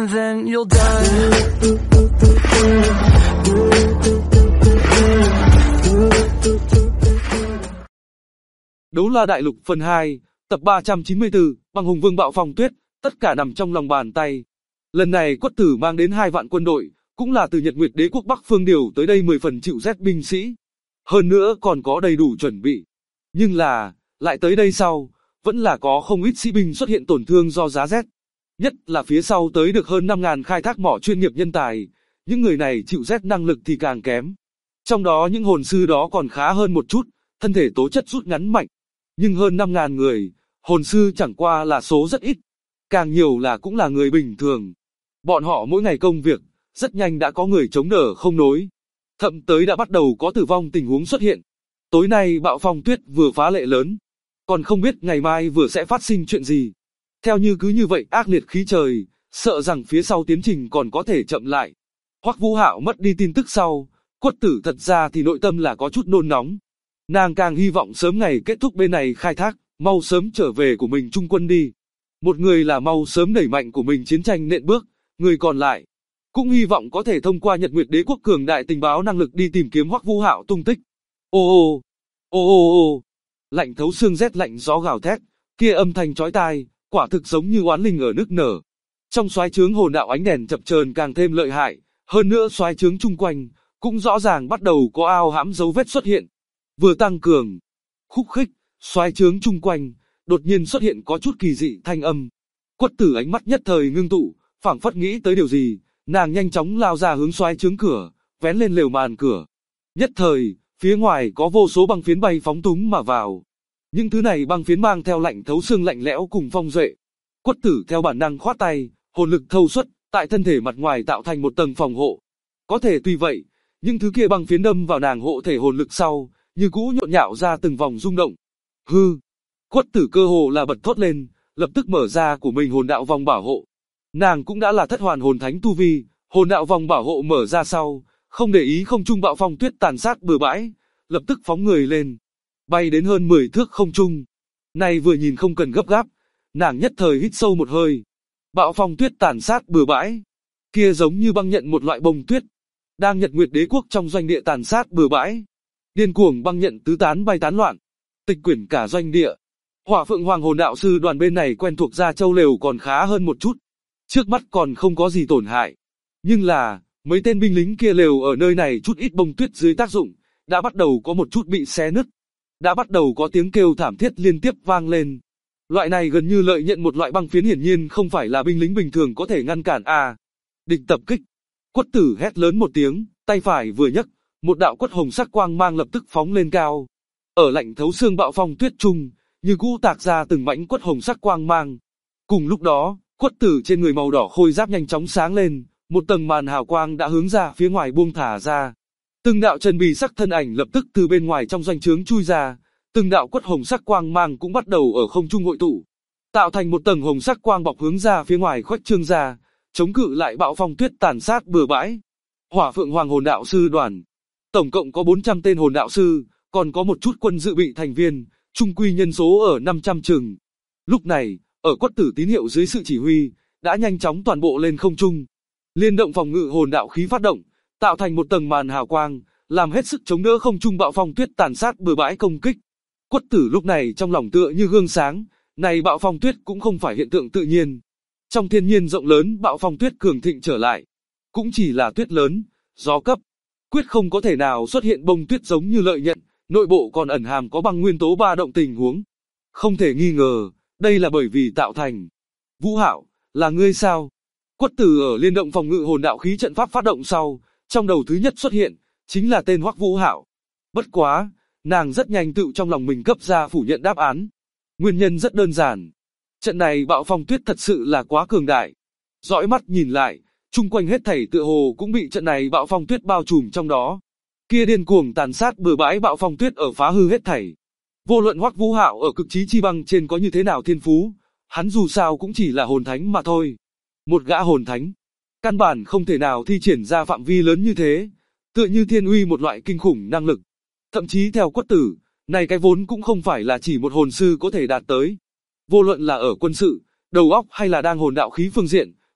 and then you'll die. Đấu La Đại Lục phần 2, tập 394, Băng Hùng Vương Bạo Phong Tuyết, tất cả nằm trong lòng bàn tay. Lần này Quất Tử mang đến 2 vạn quân đội, cũng là từ Nhật Nguyệt Đế quốc Bắc Phương điều tới đây 10 phần chịu rét binh sĩ. Hơn nữa còn có đầy đủ chuẩn bị. Nhưng là, lại tới đây sau, vẫn là có không ít sĩ binh xuất hiện tổn thương do giá rét. Nhất là phía sau tới được hơn 5.000 khai thác mỏ chuyên nghiệp nhân tài, những người này chịu rét năng lực thì càng kém. Trong đó những hồn sư đó còn khá hơn một chút, thân thể tố chất rút ngắn mạnh. Nhưng hơn 5.000 người, hồn sư chẳng qua là số rất ít. Càng nhiều là cũng là người bình thường. Bọn họ mỗi ngày công việc, rất nhanh đã có người chống đỡ không nối. Thậm tới đã bắt đầu có tử vong tình huống xuất hiện. Tối nay bạo phong tuyết vừa phá lệ lớn. Còn không biết ngày mai vừa sẽ phát sinh chuyện gì. Theo như cứ như vậy ác liệt khí trời, sợ rằng phía sau tiến trình còn có thể chậm lại. Hoắc Vũ Hạo mất đi tin tức sau, Quất Tử thật ra thì nội tâm là có chút nôn nóng. Nàng càng hy vọng sớm ngày kết thúc bên này khai thác, mau sớm trở về của mình trung quân đi. Một người là mau sớm đẩy mạnh của mình chiến tranh nện bước, người còn lại cũng hy vọng có thể thông qua Nhật Nguyệt Đế quốc cường đại tình báo năng lực đi tìm kiếm Hoắc Vũ Hạo tung tích. Ô ô, lạnh thấu xương rét lạnh gió gào thét, kia âm thanh chói tai, quả thực giống như oán linh ở nức nở. Trong soái trướng hồn đạo ánh đèn chập chờn càng thêm lợi hại, hơn nữa soái trướng chung quanh cũng rõ ràng bắt đầu có ao hãm dấu vết xuất hiện. Vừa tăng cường, khúc khích, soái trướng chung quanh đột nhiên xuất hiện có chút kỳ dị thanh âm. Quất Tử ánh mắt nhất thời ngưng tụ, phảng phất nghĩ tới điều gì, nàng nhanh chóng lao ra hướng soái trướng cửa, vén lên lều màn cửa. Nhất thời, phía ngoài có vô số băng phiến bay phóng túng mà vào. Những thứ này băng phiến mang theo lạnh thấu xương lạnh lẽo cùng phong duệ. Quất Tử theo bản năng khoát tay, hồn lực thâu xuất, tại thân thể mặt ngoài tạo thành một tầng phòng hộ. Có thể tuy vậy, những thứ kia băng phiến đâm vào nàng hộ thể hồn lực sau, như cũ nhộn nhạo ra từng vòng rung động. Hư! Quất Tử cơ hồ là bật thốt lên, lập tức mở ra của mình hồn đạo vòng bảo hộ. Nàng cũng đã là thất hoàn hồn thánh tu vi, hồn đạo vòng bảo hộ mở ra sau, không để ý không trung bạo phong tuyết tàn sát bừa bãi, lập tức phóng người lên, bay đến hơn 10 thước không trung. Này vừa nhìn không cần gấp gáp, nàng nhất thời hít sâu một hơi. Bạo phong tuyết tàn sát bừa bãi, kia giống như băng nhận một loại bông tuyết, đang Nhật Nguyệt Đế quốc trong doanh địa tàn sát bừa bãi. Điên cuồng băng nhận tứ tán bay tán loạn, tịch quyển cả doanh địa. Hỏa Phượng Hoàng hồn đạo sư đoàn bên này quen thuộc Gia Châu lều còn khá hơn một chút, trước mắt còn không có gì tổn hại. Nhưng là, mấy tên binh lính kia lều ở nơi này chút ít bông tuyết dưới tác dụng, đã bắt đầu có một chút bị xé nứt. Đã bắt đầu có tiếng kêu thảm thiết liên tiếp vang lên. Loại này gần như lợi nhận một loại băng phiến hiển nhiên không phải là binh lính bình thường có thể ngăn cản à. Địch tập kích. Quất Tử hét lớn một tiếng, tay phải vừa nhấc, một đạo quất hồng sắc quang mang lập tức phóng lên cao. Ở lạnh thấu xương bạo phong tuyết trung, như cũ tạc ra từng mảnh quất hồng sắc quang mang. Cùng lúc đó, Quất Tử trên người màu đỏ khôi giáp nhanh chóng sáng lên, một tầng màn hào quang đã hướng ra phía ngoài buông thả ra. Từng đạo trần bì sắc thân ảnh lập tức từ bên ngoài trong doanh trướng chui ra, từng đạo quất hồng sắc quang mang cũng bắt đầu ở không trung hội tụ, tạo thành một tầng hồng sắc quang bọc hướng ra phía ngoài khuếch trương ra, chống cự lại bạo phong tuyết tàn sát bừa bãi. Hỏa Phượng Hoàng hồn đạo sư đoàn, tổng cộng có 400 tên hồn đạo sư, còn có một chút quân dự bị thành viên, chung quy nhân số ở 500 chừng. Lúc này, ở Quất Tử tín hiệu dưới sự chỉ huy, đã nhanh chóng toàn bộ lên không trung. Liên động phòng ngự hồn đạo khí phát động, tạo thành một tầng màn hào quang, làm hết sức chống đỡ không trung bạo phong tuyết tàn sát bừa bãi công kích. Quất Tử lúc này trong lòng tựa như gương sáng, này bạo phong tuyết cũng không phải hiện tượng tự nhiên. Trong thiên nhiên rộng lớn bạo phong tuyết cường thịnh trở lại, cũng chỉ là tuyết lớn, gió cấp, quyết không có thể nào xuất hiện bông tuyết giống như lợi nhận, nội bộ còn ẩn hàm có băng nguyên tố ba động tình huống. Không thể nghi ngờ, đây là bởi vì tạo thành. Vũ Hạo, là ngươi sao? Quất Tử ở liên động phòng ngự hồn đạo khí trận pháp phát động sau, trong đầu thứ nhất xuất hiện, chính là tên Hoắc Vũ Hạo. Bất quá, nàng rất nhanh tự trong lòng mình cấp ra phủ nhận đáp án. Nguyên nhân rất đơn giản. Trận này bạo phong tuyết thật sự là quá cường đại. Dõi mắt nhìn lại, chung quanh hết thảy tựa hồ cũng bị trận này bạo phong tuyết bao trùm trong đó. Kia điên cuồng tàn sát bừa bãi bạo phong tuyết ở phá hư hết thảy. Vô luận Hoắc Vũ Hạo ở cực trí chi băng trên có như thế nào thiên phú, hắn dù sao cũng chỉ là hồn thánh mà thôi. Một gã hồn thánh, căn bản không thể nào thi triển ra phạm vi lớn như thế, tựa như thiên uy một loại kinh khủng năng lực. Thậm chí theo Quất Tử, này cái vốn cũng không phải là chỉ một hồn sư có thể đạt tới. Vô luận là ở quân sự, đầu óc hay là đang hồn đạo khí phương diện,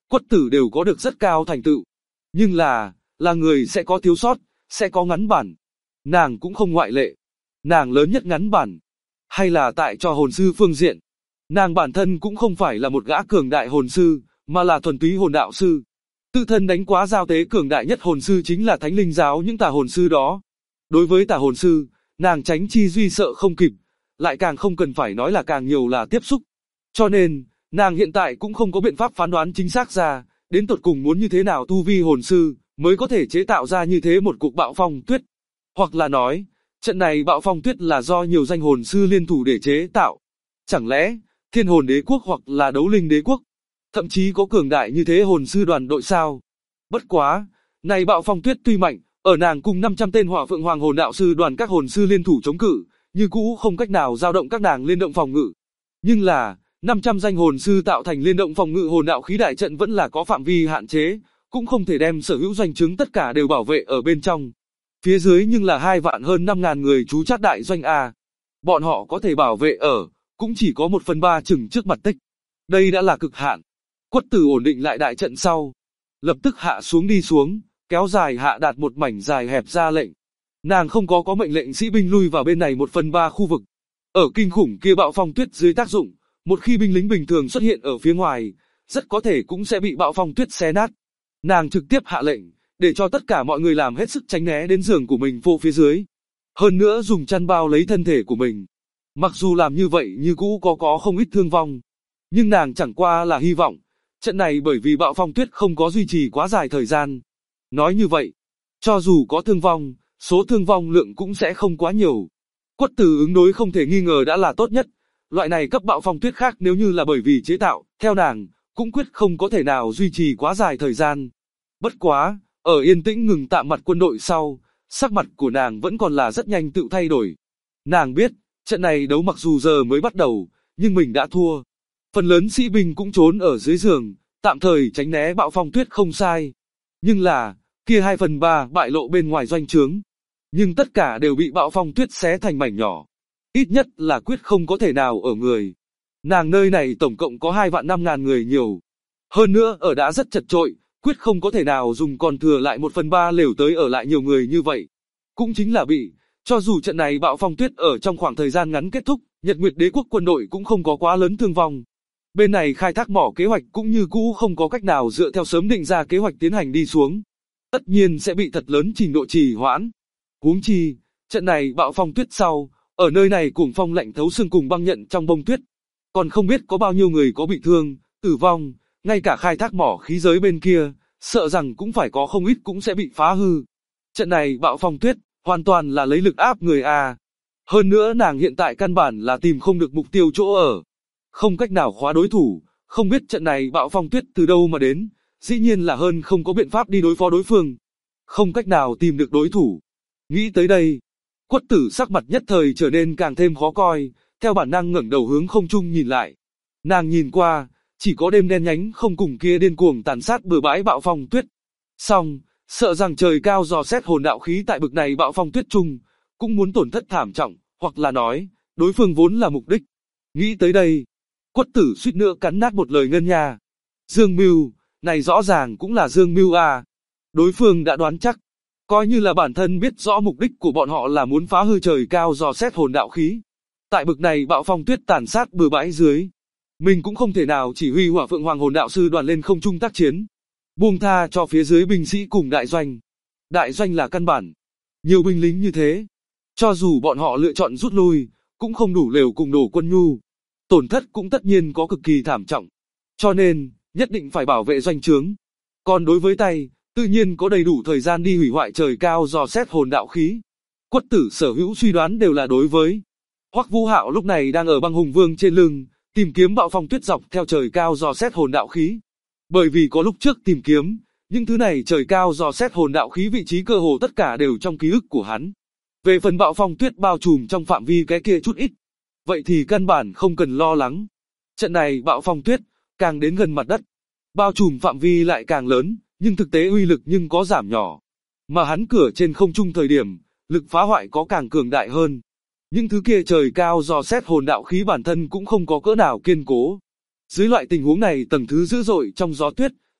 Quất tử đều có được rất cao thành tựu. Nhưng là người sẽ có thiếu sót, sẽ có ngắn bản. Nàng cũng không ngoại lệ. Nàng lớn nhất ngắn bản. Hay là tại cho hồn sư phương diện. Nàng bản thân cũng không phải là một gã cường đại hồn sư, mà là thuần túy hồn đạo sư. Tự thân đánh quá giao tế cường đại nhất hồn sư chính là Thánh Linh giáo những tà hồn sư đó. Đối với tà hồn sư, nàng tránh chi duy sợ không kịp, lại càng không cần phải nói là càng nhiều là tiếp xúc. Cho nên, nàng hiện tại cũng không có biện pháp phán đoán chính xác ra, đến tột cùng muốn như thế nào tu vi hồn sư, mới có thể chế tạo ra như thế một cuộc bạo phong tuyết. Hoặc là nói, trận này bạo phong tuyết là do nhiều danh hồn sư liên thủ để chế tạo. Chẳng lẽ, Thiên Hồn Đế Quốc hoặc là Đấu Linh Đế Quốc, thậm chí có cường đại như thế hồn sư đoàn đội sao? Bất quá, này bạo phong tuyết tuy mạnh, ở nàng cùng 500 tên Hỏa Phượng Hoàng hồn đạo sư đoàn các hồn sư liên thủ chống cự, như cũ không cách nào dao động các nàng liên động phòng ngự. Nhưng là, 500 danh hồn sư tạo thành liên động phòng ngự hồn đạo khí đại trận vẫn là có phạm vi hạn chế, cũng không thể đem sở hữu doanh chứng tất cả đều bảo vệ ở bên trong. Phía dưới nhưng là 2 vạn hơn 5.000 người trú chát đại doanh A. Bọn họ có thể bảo vệ ở, cũng chỉ có 1/3 chừng trước mặt tích. Đây đã là cực hạn. Quất tử ổn định lại đại trận sau. Lập tức hạ xuống đi xuống, kéo dài hạ đạt một mảnh dài hẹp ra lệnh. Nàng không có mệnh lệnh sĩ binh lui vào bên này 1/3 khu vực. Ở kinh khủng kia bạo phong tuyết dưới tác dụng, một khi binh lính bình thường xuất hiện ở phía ngoài, rất có thể cũng sẽ bị bạo phong tuyết xé nát. Nàng trực tiếp hạ lệnh, để cho tất cả mọi người làm hết sức tránh né đến giường của mình phô phía dưới. Hơn nữa dùng chăn bao lấy thân thể của mình. Mặc dù làm như vậy như cũ có không ít thương vong. Nhưng nàng chẳng qua là hy vọng. Trận này bởi vì bạo phong tuyết không có duy trì quá dài thời gian. Nói như vậy, cho dù có thương vong, số thương vong lượng cũng sẽ không quá nhiều. Quất tử ứng đối không thể nghi ngờ đã là tốt nhất. Loại này cấp bạo phong tuyết khác nếu như là bởi vì chế tạo, theo nàng, cũng quyết không có thể nào duy trì quá dài thời gian. Bất quá, ở yên tĩnh ngừng tạm mặt quân đội sau, sắc mặt của nàng vẫn còn là rất nhanh tự thay đổi. Nàng biết, trận này đấu mặc dù giờ mới bắt đầu, nhưng mình đã thua. Phần lớn sĩ binh cũng trốn ở dưới giường, tạm thời tránh né bạo phong tuyết không sai. Nhưng là, kia 2/3 bại lộ bên ngoài doanh trướng. Nhưng tất cả đều bị bạo phong tuyết xé thành mảnh nhỏ. Ít nhất là quyết không có thể nào ở người. Nàng nơi này tổng cộng có 2.500.000 người nhiều. Hơn nữa ở đã rất chật trội, quyết không có thể nào dùng còn thừa lại 1/3 lều tới ở lại nhiều người như vậy. Cũng chính là bị, cho dù trận này bạo phong tuyết ở trong khoảng thời gian ngắn kết thúc, Nhật Nguyệt Đế Quốc quân đội cũng không có quá lớn thương vong. Bên này khai thác mỏ kế hoạch cũng như cũ không có cách nào dựa theo sớm định ra kế hoạch tiến hành đi xuống. Tất nhiên sẽ bị thật lớn trình độ trì hoãn. Huống chi, trận này bạo phong tuyết sau, ở nơi này cuồng phong lạnh thấu xương cùng băng nhận trong bông tuyết. Còn không biết có bao nhiêu người có bị thương, tử vong, ngay cả khai thác mỏ khí giới bên kia, sợ rằng cũng phải có không ít cũng sẽ bị phá hư. Trận này bạo phong tuyết, hoàn toàn là lấy lực áp người A. Hơn nữa nàng hiện tại căn bản là tìm không được mục tiêu chỗ ở. Không cách nào khóa đối thủ, không biết trận này bạo phong tuyết từ đâu mà đến, dĩ nhiên là hơn không có biện pháp đi đối phó đối phương. Không cách nào tìm được đối thủ. Nghĩ tới đây, Quất tử sắc mặt nhất thời trở nên càng thêm khó coi, theo bản năng ngẩng đầu hướng không trung nhìn lại. Nàng nhìn qua, chỉ có đêm đen nhánh không cùng kia điên cuồng tàn sát bừa bãi bạo phong tuyết. Xong, sợ rằng trời cao dò xét hồn đạo khí tại bực này bạo phong tuyết chung, cũng muốn tổn thất thảm trọng, hoặc là nói, đối phương vốn là mục đích. Nghĩ tới đây, Quất tử suýt nữa cắn nát một lời ngân nha. Dương Mưu, này rõ ràng cũng là Dương Mưu à. Đối phương đã đoán chắc, coi như là bản thân biết rõ mục đích của bọn họ là muốn phá hư trời cao dò xét hồn đạo khí. Tại bực này bạo phong tuyết tàn sát bừa bãi dưới, mình cũng không thể nào chỉ huy Hỏa Phượng Hoàng hồn đạo sư đoàn lên không trung tác chiến, buông tha cho phía dưới binh sĩ cùng đại doanh. Đại doanh là căn bản. Nhiều binh lính như thế, cho dù bọn họ lựa chọn rút lui, cũng không đủ lều cùng đổ quân nhu. Tổn thất cũng tất nhiên có cực kỳ thảm trọng. Cho nên, nhất định phải bảo vệ doanh trướng. Còn đối với tay, tự nhiên có đầy đủ thời gian đi hủy hoại trời cao dò xét hồn đạo khí. Quất tử sở hữu suy đoán đều là đối với. Hoắc Vũ Hạo lúc này đang ở băng hùng vương trên lưng, tìm kiếm bạo phong tuyết dọc theo trời cao dò xét hồn đạo khí. Bởi vì có lúc trước tìm kiếm, những thứ này trời cao dò xét hồn đạo khí vị trí cơ hồ tất cả đều trong ký ức của hắn. Về phần bạo phong tuyết bao trùm trong phạm vi cái kia chút ít, vậy thì căn bản không cần lo lắng. Trận này bạo phong tuyết, càng đến gần mặt đất, bao trùm phạm vi lại càng lớn, nhưng thực tế uy lực nhưng có giảm nhỏ. Mà hắn cửa trên không trung thời điểm, lực phá hoại có càng cường đại hơn. Những thứ kia trời cao dò xét hồn đạo khí bản thân cũng không có cỡ nào kiên cố. Dưới loại tình huống này tầng thứ dữ dội trong gió tuyết,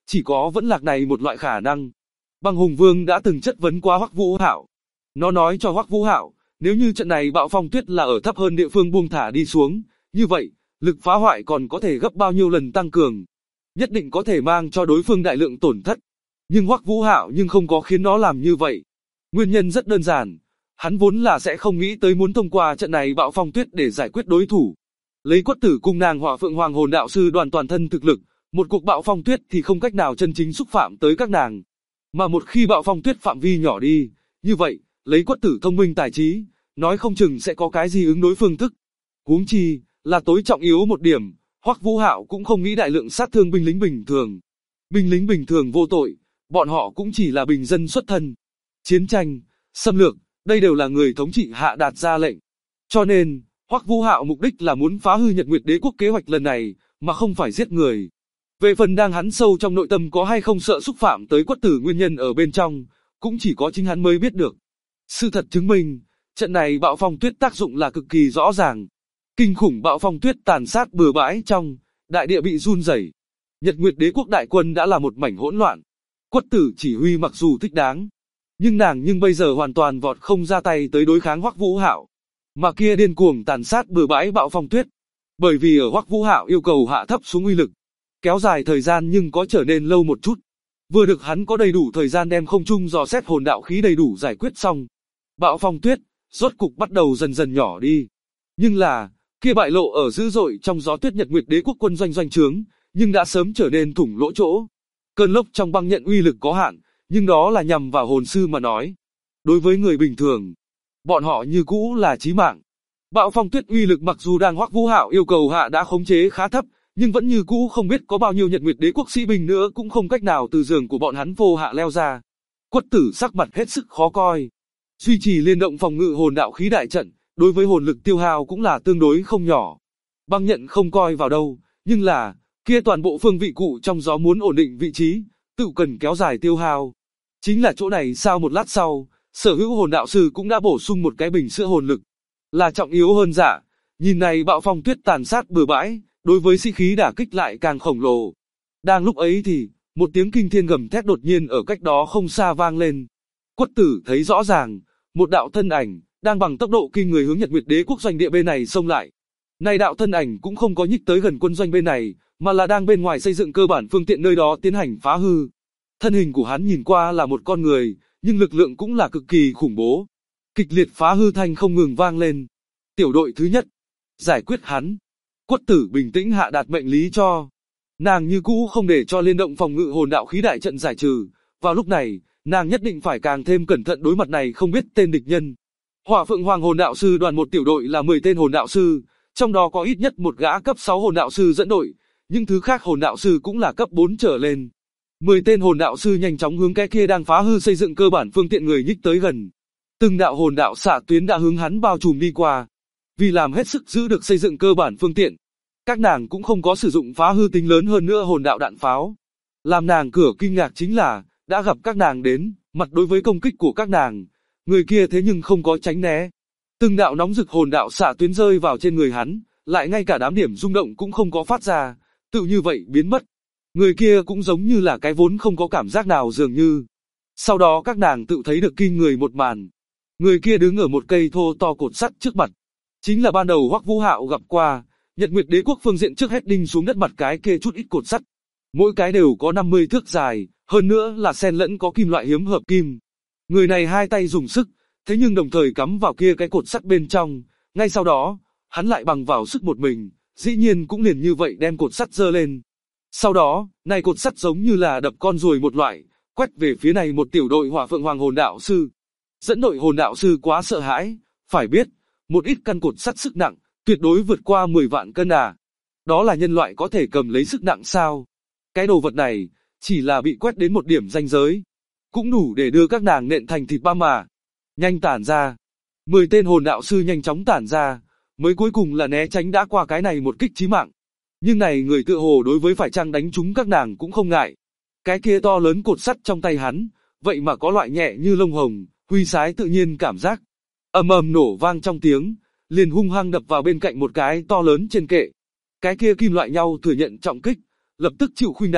chỉ có vẫn lạc này một loại khả năng. Băng Hùng Vương đã từng chất vấn qua Hoắc Vũ Hạo. Nó nói cho Hoắc Vũ Hạo, nếu như trận này bạo phong tuyết là ở thấp hơn địa phương buông thả đi xuống, như vậy, lực phá hoại còn có thể gấp bao nhiêu lần tăng cường. Nhất định có thể mang cho đối phương đại lượng tổn thất. Nhưng Hoắc Vũ Hạo không có khiến nó làm như vậy. Nguyên nhân rất đơn giản, hắn vốn là sẽ không nghĩ tới muốn thông qua trận này bạo phong tuyết để giải quyết đối thủ. Lấy Quất Tử cung nàng Hỏa Phượng Hoàng hồn đạo sư đoàn toàn thân thực lực, một cuộc bạo phong tuyết thì không cách nào chân chính xúc phạm tới các nàng. Mà một khi bạo phong tuyết phạm vi nhỏ đi, như vậy, lấy Quất Tử thông minh tài trí, nói không chừng sẽ có cái gì ứng đối phương thức. Huống chi, là tối trọng yếu một điểm, Hoắc Vũ Hạo cũng không nghĩ đại lượng sát thương binh lính bình thường. Binh lính bình thường vô tội, bọn họ cũng chỉ là bình dân xuất thân. Chiến tranh, xâm lược, đây đều là người thống trị hạ đạt ra lệnh. Cho nên, Hoắc Vũ Hạo mục đích là muốn phá hư Nhật Nguyệt Đế quốc kế hoạch lần này, mà không phải giết người. Về phần đang hắn sâu trong nội tâm có hay không sợ xúc phạm tới Quất Tử nguyên nhân ở bên trong, cũng chỉ có chính hắn mới biết được. Sự thật chứng minh, trận này bạo phong tuyết tác dụng là cực kỳ rõ ràng. Kinh khủng bạo phong tuyết tàn sát bừa bãi trong, đại địa bị run rẩy. Nhật Nguyệt Đế quốc đại quân đã là một mảnh hỗn loạn. Quất Tử chỉ huy mặc dù thích đáng, nhưng nàng bây giờ hoàn toàn vọt không ra tay tới đối kháng Hoắc Vũ Hạo, mà kia điên cuồng tàn sát bừa bãi bạo phong tuyết. Bởi vì ở Hoắc Vũ Hạo yêu cầu hạ thấp xuống uy lực, kéo dài thời gian nhưng có trở nên lâu một chút. Vừa được hắn có đầy đủ thời gian đem không trung dò xét hồn đạo khí đầy đủ giải quyết xong, bạo phong tuyết rốt cục bắt đầu dần dần nhỏ đi. Nhưng là, kia bại lộ ở dữ dội trong gió tuyết Nhật Nguyệt Đế quốc quân doanh trướng, nhưng đã sớm trở nên thủng lỗ chỗ. Cơn lốc trong băng nhận uy lực có hạn, nhưng đó là nhằm vào hồn sư mà nói. Đối với người bình thường, bọn họ như cũ là chí mạng. Bạo phong tuyết uy lực mặc dù đang Hoắc Vũ Hạo yêu cầu hạ đã khống chế khá thấp, nhưng vẫn như cũ không biết có bao nhiêu Nhật Nguyệt Đế quốc sĩ binh nữa cũng không cách nào từ giường của bọn hắn vô hạ leo ra. Quất Tử sắc mặt hết sức khó coi. Duy trì liên động phòng ngự hồn đạo khí đại trận, đối với hồn lực tiêu hao cũng là tương đối không nhỏ. Băng nhận không coi vào đâu, nhưng là, kia toàn bộ phương vị cụ trong gió muốn ổn định vị trí, tự cần kéo dài tiêu hao. Chính là chỗ này sau một lát sau, sở hữu hồn đạo sư cũng đã bổ sung một cái bình sữa hồn lực. Là trọng yếu hơn dạ, nhìn này bạo phong tuyết tàn sát bừa bãi, đối với sĩ khí đả kích lại càng khổng lồ. Đang lúc ấy thì, một tiếng kinh thiên gầm thét đột nhiên ở cách đó không xa vang lên. Quất Tử thấy rõ ràng, một đạo thân ảnh, đang bằng tốc độ kinh người hướng Nhật Nguyệt Đế quốc doanh địa bên này xông lại. Này đạo thân ảnh cũng không có nhích tới gần quân doanh bên này, mà là đang bên ngoài xây dựng cơ bản phương tiện nơi đó tiến hành phá hư. Thân hình của hắn nhìn qua là một con người, nhưng lực lượng cũng là cực kỳ khủng bố. Kịch liệt phá hư thanh không ngừng vang lên. Tiểu đội thứ nhất, giải quyết hắn. Quất Tử bình tĩnh hạ đạt mệnh lý cho. Nàng như cũ không để cho liên động phòng ngự hồn đạo khí đại trận giải trừ. Vào lúc này, nàng nhất định phải càng thêm cẩn thận đối mặt này không biết tên địch nhân. Hỏa Phượng Hoàng hồn đạo sư đoàn một tiểu đội là 10 tên hồn đạo sư, trong đó có ít nhất một gã cấp 6 hồn đạo sư dẫn đội, nhưng thứ khác hồn đạo sư cũng là cấp 4 trở lên. 10 tên hồn đạo sư nhanh chóng hướng cái kia đang phá hư xây dựng cơ bản phương tiện người nhích tới gần. Từng đạo hồn đạo xạ tuyến đã hướng hắn bao trùm đi qua. Vì làm hết sức giữ được xây dựng cơ bản phương tiện, các nàng cũng không có sử dụng phá hư tính lớn hơn nữa hồn đạo đạn pháo. Làm nàng cửa kinh ngạc chính là, đã gặp các nàng đến, mặt đối với công kích của các nàng, người kia thế nhưng không có tránh né. Từng đạo nóng rực hồn đạo xạ tuyến rơi vào trên người hắn, lại ngay cả đám điểm rung động cũng không có phát ra, tự như vậy biến mất. Người kia cũng giống như là cái vốn không có cảm giác nào dường như. Sau đó các nàng tự thấy được kinh người một màn. Người kia đứng ở một cây thô to cột sắt trước mặt. Chính là ban đầu Hoắc Vũ Hạo gặp qua, Nhật Nguyệt Đế quốc phương diện trước hết đinh xuống đất mặt cái kia chút ít cột sắt. Mỗi cái đều có 50 thước dài, hơn nữa là xen lẫn có kim loại hiếm hợp kim. Người này hai tay dùng sức, thế nhưng đồng thời cắm vào kia cái cột sắt bên trong, ngay sau đó, hắn lại bằng vào sức một mình, dĩ nhiên cũng liền như vậy đem cột sắt giơ lên. Sau đó, này cột sắt giống như là đập con ruồi một loại, quét về phía này một tiểu đội Hỏa Phượng Hoàng hồn đạo sư. Dẫn đội hồn đạo sư quá sợ hãi, phải biết, một ít căn cột sắt sức nặng, tuyệt đối vượt qua 10 vạn cân à. Đó là nhân loại có thể cầm lấy sức nặng sao? Cái đồ vật này, chỉ là bị quét đến một điểm ranh giới, cũng đủ để đưa các nàng nện thành thịt băm mà. Nhanh tản ra. 10 tên hồn đạo sư nhanh chóng tản ra, mới cuối cùng là né tránh đã qua cái này một kích chí mạng. Nhưng này người tựa hồ đối với phải chăng đánh trúng các nàng cũng không ngại. Cái kia to lớn cột sắt trong tay hắn, vậy mà có loại nhẹ như lông hồng, huy sái tự nhiên cảm giác. Ầm ầm nổ vang trong tiếng, liền hung hăng đập vào bên cạnh một cái to lớn trên kệ. Cái kia kim loại nhau thừa nhận trọng kích, lập tức chịu khuynh đảo,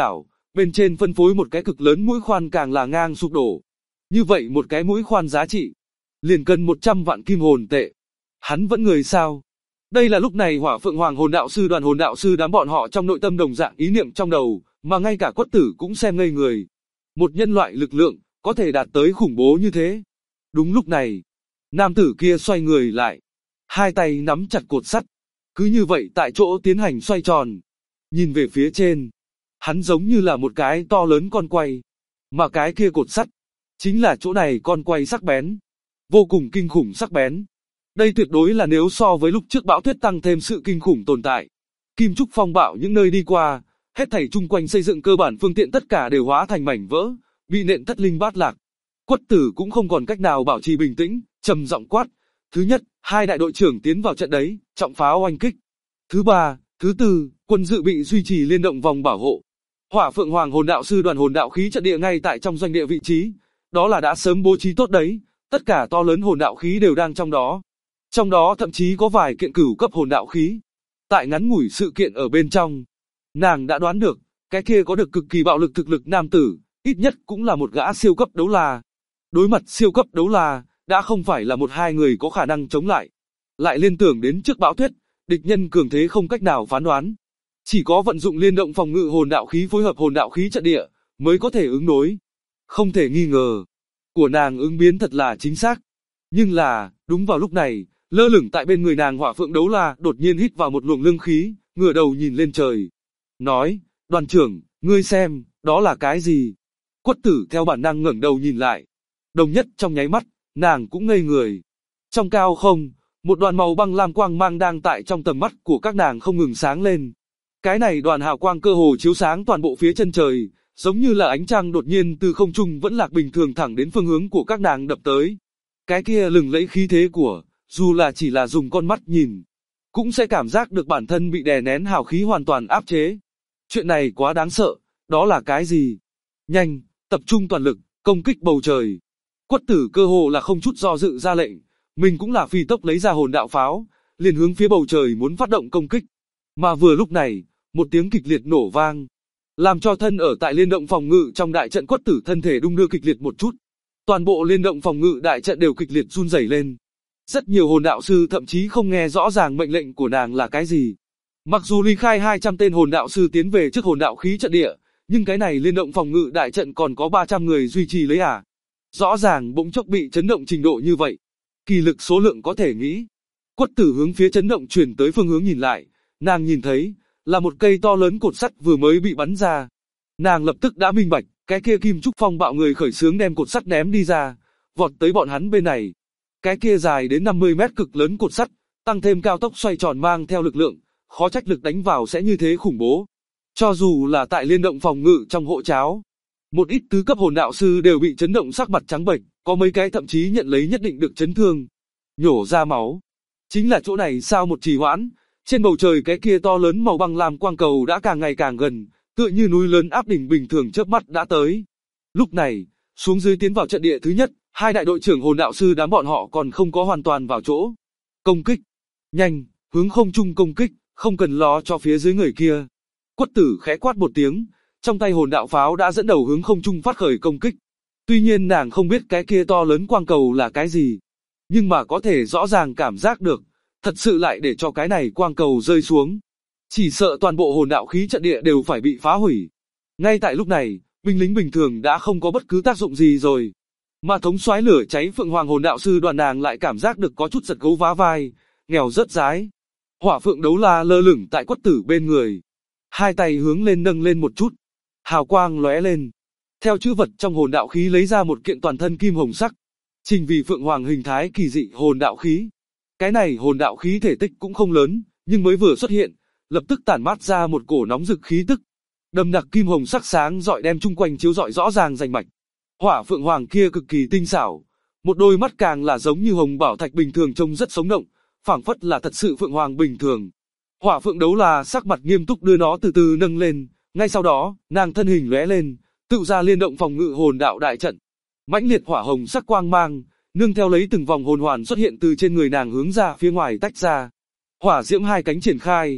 bên trên phân phối một cái cực lớn mũi khoan càng là ngang sụp đổ. Như vậy một cái mũi khoan giá trị liền cần 100 vạn kim hồn tệ. Hắn vẫn người sao? Đây là lúc này Hỏa Phượng Hoàng hồn đạo sư đoàn hồn đạo sư đám bọn họ trong nội tâm đồng dạng ý niệm trong đầu, mà ngay cả Quất Tử cũng xem ngây người. Một nhân loại lực lượng có thể đạt tới khủng bố như thế. Đúng lúc này, nam tử kia xoay người lại, hai tay nắm chặt cột sắt, cứ như vậy tại chỗ tiến hành xoay tròn. Nhìn về phía trên, hắn giống như là một cái to lớn con quay, mà cái kia cột sắt chính là chỗ này con quay sắc bén, vô cùng kinh khủng sắc bén. Đây tuyệt đối là nếu so với lúc trước bão tuyết tăng thêm sự kinh khủng tồn tại. Kim Trúc phong bạo những nơi đi qua, hết thảy chung quanh xây dựng cơ bản phương tiện tất cả đều hóa thành mảnh vỡ, bị nện thất linh bát lạc. Quất Tử cũng không còn cách nào bảo trì bình tĩnh, trầm giọng quát: thứ nhất, hai đại đội trưởng tiến vào trận đấy, trọng pháo oanh kích. Thứ ba, thứ tư, quân dự bị duy trì liên động vòng bảo hộ. Hỏa Phượng Hoàng hồn đạo sư đoàn hồn đạo khí trận địa ngay tại trong doanh địa vị trí, đó là đã sớm bố trí tốt đấy, tất cả to lớn hồn đạo khí đều đang trong đó. Trong đó thậm chí có vài kiện cửu cấp hồn đạo khí. Tại ngắn ngủi sự kiện ở bên trong, nàng đã đoán được, cái kia có được cực kỳ bạo lực thực lực nam tử, ít nhất cũng là một gã siêu cấp đấu la. Đối mặt siêu cấp đấu la, đã không phải là một hai người có khả năng chống lại. Lại liên tưởng đến trước bão tuyết, địch nhân cường thế không cách nào phán đoán. Chỉ có vận dụng liên động phòng ngự hồn đạo khí phối hợp hồn đạo khí trận địa, mới có thể ứng đối. Không thể nghi ngờ, của nàng ứng biến thật là chính xác. Nhưng là, đúng vào lúc này, lơ lửng tại bên người nàng Hỏa Phượng đấu la đột nhiên hít vào một luồng lương khí, ngửa đầu nhìn lên trời. Nói, đoàn trưởng, ngươi xem, đó là cái gì? Quất Tử theo bản năng ngẩng đầu nhìn lại. Đồng nhất trong nháy mắt, nàng cũng ngây người. Trong cao không, một đoàn màu băng lam quang mang đang tại trong tầm mắt của các nàng không ngừng sáng lên. Cái này đoàn hào quang cơ hồ chiếu sáng toàn bộ phía chân trời, giống như là ánh trăng đột nhiên từ không trung vẫn lạc bình thường thẳng đến phương hướng của các nàng đập tới. Cái kia lừng lẫy khí thế của, dù là chỉ là dùng con mắt nhìn, cũng sẽ cảm giác được bản thân bị đè nén hào khí hoàn toàn áp chế. Chuyện này quá đáng sợ, đó là cái gì? Nhanh, tập trung toàn lực, công kích bầu trời. Quất Tử cơ hồ là không chút do dự ra lệnh, mình cũng là phi tốc lấy ra hồn đạo pháo, liền hướng phía bầu trời muốn phát động công kích. Mà vừa lúc này, một tiếng kịch liệt nổ vang, làm cho thân ở tại liên động phòng ngự trong đại trận Quất Tử thân thể đung đưa kịch liệt một chút. Toàn bộ liên động phòng ngự đại trận đều kịch liệt run rẩy lên. Rất nhiều hồn đạo sư thậm chí không nghe rõ ràng mệnh lệnh của nàng là cái gì. Mặc dù ly khai 200 tên hồn đạo sư tiến về trước hồn đạo khí trận địa, nhưng cái này liên động phòng ngự đại trận còn có 300 người duy trì lấy à. Rõ ràng bỗng chốc bị chấn động trình độ như vậy. Kỳ lực số lượng có thể nghĩ. Quất Tử hướng phía chấn động truyền tới phương hướng nhìn lại, nàng nhìn thấy, là một cây to lớn cột sắt vừa mới bị bắn ra. Nàng lập tức đã minh bạch, cái kia Kim Trúc phong bạo người khởi xướng đem cột sắt ném đi ra, vọt tới bọn hắn bên này. Cái kia dài đến 50 mét cực lớn cột sắt, tăng thêm cao tốc xoay tròn mang theo lực lượng, khó trách lực đánh vào sẽ như thế khủng bố. Cho dù là tại liên động phòng ngự trong hộ cháo, một ít tứ cấp hồn đạo sư đều bị chấn động sắc mặt trắng bệch, có mấy cái thậm chí nhận lấy nhất định được chấn thương, nhổ ra máu. Chính là chỗ này sao một trì hoãn, trên bầu trời cái kia to lớn màu băng lam quang cầu đã càng ngày càng gần, tựa như núi lớn áp đỉnh bình thường chớp mắt đã tới. Lúc này, xuống dưới tiến vào trận địa thứ nhất, hai đại đội trưởng hồn đạo sư đám bọn họ còn không có hoàn toàn vào chỗ. Công kích, nhanh, hướng không trung công kích, không cần lo cho phía dưới người kia. Quất Tử khẽ quát một tiếng, trong tay hồn đạo pháo đã dẫn đầu hướng không trung phát khởi công kích. Tuy nhiên nàng không biết cái kia to lớn quang cầu là cái gì, nhưng mà có thể rõ ràng cảm giác được, thật sự lại để cho cái này quang cầu rơi xuống, chỉ sợ toàn bộ hồn đạo khí trận địa đều phải bị phá hủy. Ngay tại lúc này, binh lính bình thường đã không có bất cứ tác dụng gì rồi. Mà thống soái lửa cháy Phượng Hoàng hồn đạo sư đoàn nàng lại cảm giác được có chút giật gấu vá vai, nghèo rớt rái. Hỏa Phượng đấu la lơ lửng tại Quất Tử bên người, hai tay hướng lên nâng lên một chút, hào quang lóe lên. Theo chữ vật trong hồn đạo khí lấy ra một kiện toàn thân kim hồng sắc, trình vì Phượng Hoàng hình thái kỳ dị hồn đạo khí. Cái này hồn đạo khí thể tích cũng không lớn, nhưng mới vừa xuất hiện, lập tức tản mát ra một cổ nóng rực khí tức. Đậm đặc kim hồng sắc sáng rọi đem chung quanh chiếu rọi rõ ràng rành mạch. Hỏa Phượng Hoàng kia cực kỳ tinh xảo, một đôi mắt càng là giống như hồng bảo thạch bình thường trông rất sống động, phảng phất là thật sự Phượng Hoàng bình thường. Hỏa Phượng đấu la sắc mặt nghiêm túc đưa nó từ từ nâng lên, ngay sau đó, nàng thân hình lóe lên, tự ra liên động phòng ngự hồn đạo đại trận. Mãnh liệt hỏa hồng sắc quang mang, nương theo lấy từng vòng hồn hoàn xuất hiện từ trên người nàng hướng ra phía ngoài tách ra. Hỏa diễm hai cánh triển khai,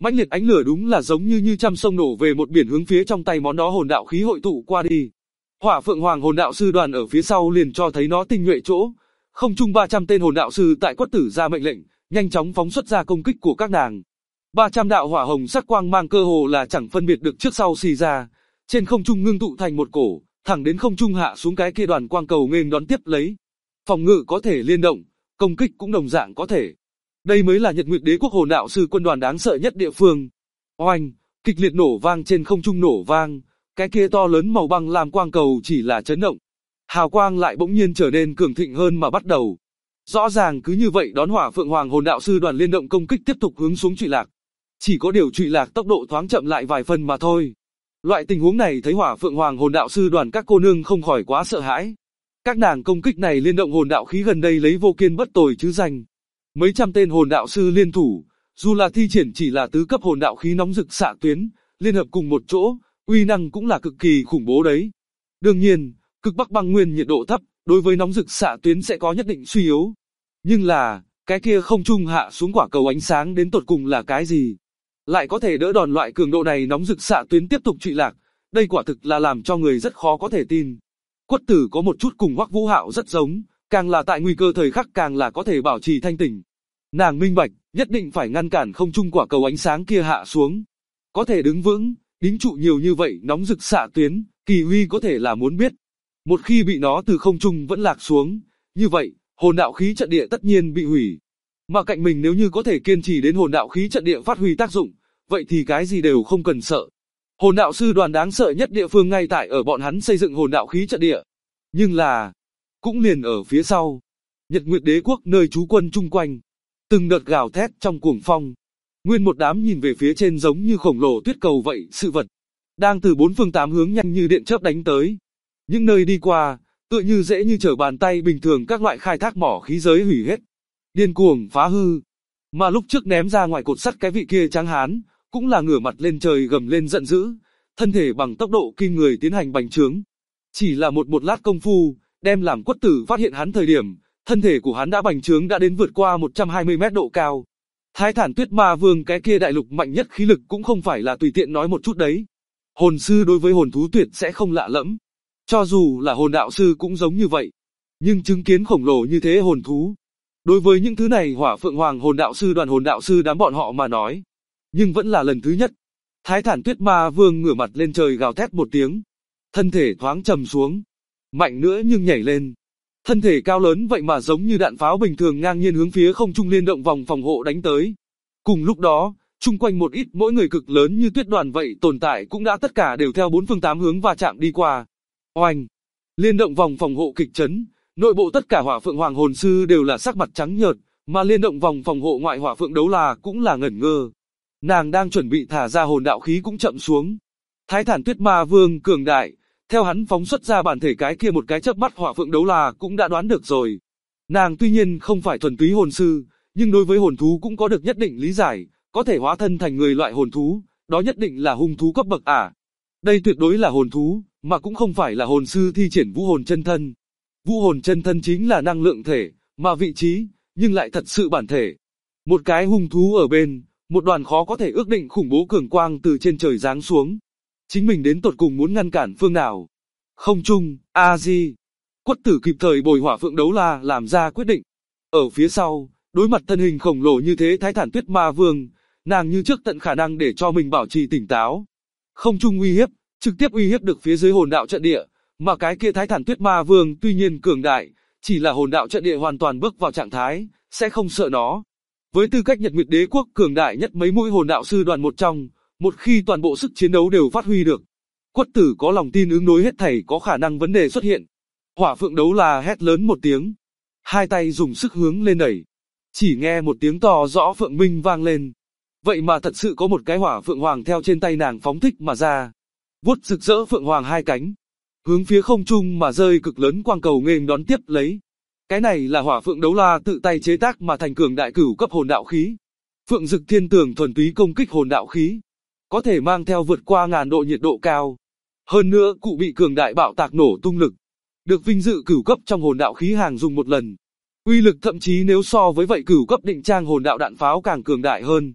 Mãnh liệt ánh lửa đúng là giống như trăm sông nổ về một biển hướng phía trong tay món đó hồn đạo khí hội tụ qua đi. Hỏa Phượng Hoàng hồn đạo sư đoàn ở phía sau liền cho thấy nó tinh nhuệ chỗ. Không trung 300 tên hồn đạo sư tại Quất Tử ra mệnh lệnh, nhanh chóng phóng xuất ra công kích của các nàng. 300 đạo hỏa hồng sắc quang mang cơ hồ là chẳng phân biệt được trước sau xì ra, trên không trung ngưng tụ thành một cổ, thẳng đến không trung hạ xuống cái kia đoàn quang cầu nghênh đón tiếp lấy. Phòng ngự có thể liên động, công kích cũng đồng dạng có thể. Đây mới là Nhật Nguyệt Đế quốc hồn đạo sư quân đoàn đáng sợ nhất địa phương. Oanh, kịch liệt nổ vang trên không trung nổ vang, cái kia to lớn màu băng làm quang cầu chỉ là chấn động. Hào quang lại bỗng nhiên trở nên cường thịnh hơn mà bắt đầu. Rõ ràng cứ như vậy đón Hỏa Phượng Hoàng hồn đạo sư đoàn liên động công kích tiếp tục hướng xuống Trụy Lạc. Chỉ có điều Trụy Lạc tốc độ thoáng chậm lại vài phần mà thôi. Loại tình huống này thấy Hỏa Phượng Hoàng hồn đạo sư đoàn các cô nương không khỏi quá sợ hãi. Các nàng công kích này liên động hồn đạo khí gần đây lấy vô kiên bất tồi chứ danh. Mấy trăm tên hồn đạo sư liên thủ, dù là thi triển chỉ là tứ cấp hồn đạo khí nóng rực xạ tuyến, liên hợp cùng một chỗ, uy năng cũng là cực kỳ khủng bố đấy. Đương nhiên, cực bắc băng nguyên nhiệt độ thấp, đối với nóng rực xạ tuyến sẽ có nhất định suy yếu. Nhưng là, cái kia không trung hạ xuống quả cầu ánh sáng đến tột cùng là cái gì? Lại có thể đỡ đòn loại cường độ này nóng rực xạ tuyến tiếp tục Trụy Lạc, đây quả thực là làm cho người rất khó có thể tin. Quất Tử có một chút cùng Hoắc Vũ Hạo rất giống, càng là tại nguy cơ thời khắc càng là có thể bảo trì thanh tỉnh. Nàng minh bạch, nhất định phải ngăn cản không trung quả cầu ánh sáng kia hạ xuống. Có thể đứng vững, đính trụ nhiều như vậy nóng rực xạ tuyến, kỳ huy có thể là muốn biết. Một khi bị nó từ không trung vẫn lạc xuống, như vậy, hồn đạo khí trận địa tất nhiên bị hủy. Mà cạnh mình nếu như có thể kiên trì đến hồn đạo khí trận địa phát huy tác dụng, vậy thì cái gì đều không cần sợ. Hồn đạo sư đoàn đáng sợ nhất địa phương ngay tại ở bọn hắn xây dựng hồn đạo khí trận địa. Nhưng là, cũng liền ở phía sau, Nhật Nguyệt Đế quốc nơi trú quân chung quanh, từng đợt gào thét trong cuồng phong. Nguyên một đám nhìn về phía trên giống như khổng lồ tuyết cầu vậy sự vật, đang từ bốn phương tám hướng nhanh như điện chớp đánh tới. Những nơi đi qua, tựa như dễ như trở bàn tay bình thường các loại khai thác mỏ khí giới hủy hết, điên cuồng phá hư. Mà lúc trước ném ra ngoài cột sắt cái vị kia tráng hán, cũng là ngửa mặt lên trời gầm lên giận dữ, thân thể bằng tốc độ kinh người tiến hành bành trướng. Chỉ là một lát công phu, đem làm Quất Tử phát hiện hắn thời điểm, thân thể của hắn đã bành trướng đã đến vượt qua 120 mét độ cao. Thái Thản Tuyết Ma Vương cái kia đại lục mạnh nhất khí lực cũng không phải là tùy tiện nói một chút đấy. Hồn sư đối với hồn thú tuyệt sẽ không lạ lẫm. Cho dù là hồn đạo sư cũng giống như vậy. Nhưng chứng kiến khổng lồ như thế hồn thú. Đối với những thứ này Hỏa Phượng Hoàng hồn đạo sư đoàn hồn đạo sư đám bọn họ mà nói. Nhưng vẫn là lần thứ nhất. Thái Thản Tuyết Ma Vương ngửa mặt lên trời gào thét một tiếng. Thân thể thoáng trầm xuống. Mạnh nữa nhưng nhảy lên. Thân thể cao lớn vậy mà giống như đạn pháo bình thường ngang nhiên hướng phía không trung liên động vòng phòng hộ đánh tới. Cùng lúc đó, chung quanh một ít mỗi người cực lớn như tuyết đoàn vậy tồn tại cũng đã tất cả đều theo bốn phương tám hướng va chạm đi qua. Oanh! Liên động vòng phòng hộ kịch chấn, nội bộ tất cả Hỏa Phượng Hoàng hồn sư đều là sắc mặt trắng nhợt, mà liên động vòng phòng hộ ngoại Hỏa Phượng Đấu La cũng là ngẩn ngơ. Nàng đang chuẩn bị thả ra hồn đạo khí cũng chậm xuống. Thái Thản Tuyết Ma Vương cường đại, theo hắn phóng xuất ra bản thể cái kia một cái chớp mắt Hỏa Phượng Đấu La cũng đã đoán được rồi. Nàng tuy nhiên không phải thuần túy hồn sư, nhưng đối với hồn thú cũng có được nhất định lý giải, có thể hóa thân thành người loại hồn thú, đó nhất định là hung thú cấp bậc à. Đây tuyệt đối là hồn thú, mà cũng không phải là hồn sư thi triển vũ hồn chân thân. Vũ hồn chân thân chính là năng lượng thể, mà vị trí, nhưng lại thật sự bản thể. Một cái hung thú ở bên, một đoàn khó có thể ước định khủng bố cường quang từ trên trời giáng xuống. Chính mình đến tột cùng muốn ngăn cản phương nào? Không trung, A-di. Quất Tử kịp thời bồi Hỏa Phượng Đấu La làm ra quyết định. Ở phía sau, đối mặt thân hình khổng lồ như thế Thái Thản Tuyết Ma Vương, nàng như trước tận khả năng để cho mình bảo trì tỉnh táo. Không trung uy hiếp, trực tiếp uy hiếp được phía dưới hồn đạo trận địa, mà cái kia Thái Thản Tuyết Ma Vương tuy nhiên cường đại, chỉ là hồn đạo trận địa hoàn toàn bước vào trạng thái, sẽ không sợ nó. Với tư cách Nhật Nguyệt Đế quốc cường đại nhất mấy mũi hồn đạo sư đoàn một trong, một khi toàn bộ sức chiến đấu đều phát huy được, Quất Tử có lòng tin ứng đối hết thảy có khả năng vấn đề xuất hiện. Hỏa Phượng Đấu La hét lớn một tiếng, hai tay dùng sức hướng lên đẩy, chỉ nghe một tiếng to rõ phượng minh vang lên. Vậy mà thật sự có một cái Hỏa Phượng Hoàng theo trên tay nàng phóng thích mà ra, vuốt rực rỡ Phượng Hoàng hai cánh, hướng phía không trung mà rơi cực lớn quang cầu nghênh đón tiếp lấy. Cái này là Hỏa Phượng Đấu La tự tay chế tác mà thành cường đại cửu cấp hồn đạo khí. Phượng Dực Thiên Tường thuần túy công kích hồn đạo khí, có thể mang theo vượt qua 1000 độ nhiệt độ cao. Hơn nữa cụ bị cường đại bạo tạc nổ tung lực, được vinh dự cửu cấp trong hồn đạo khí hàng dùng một lần. Uy lực thậm chí nếu so với vậy cửu cấp định trang hồn đạo đạn pháo càng cường đại hơn.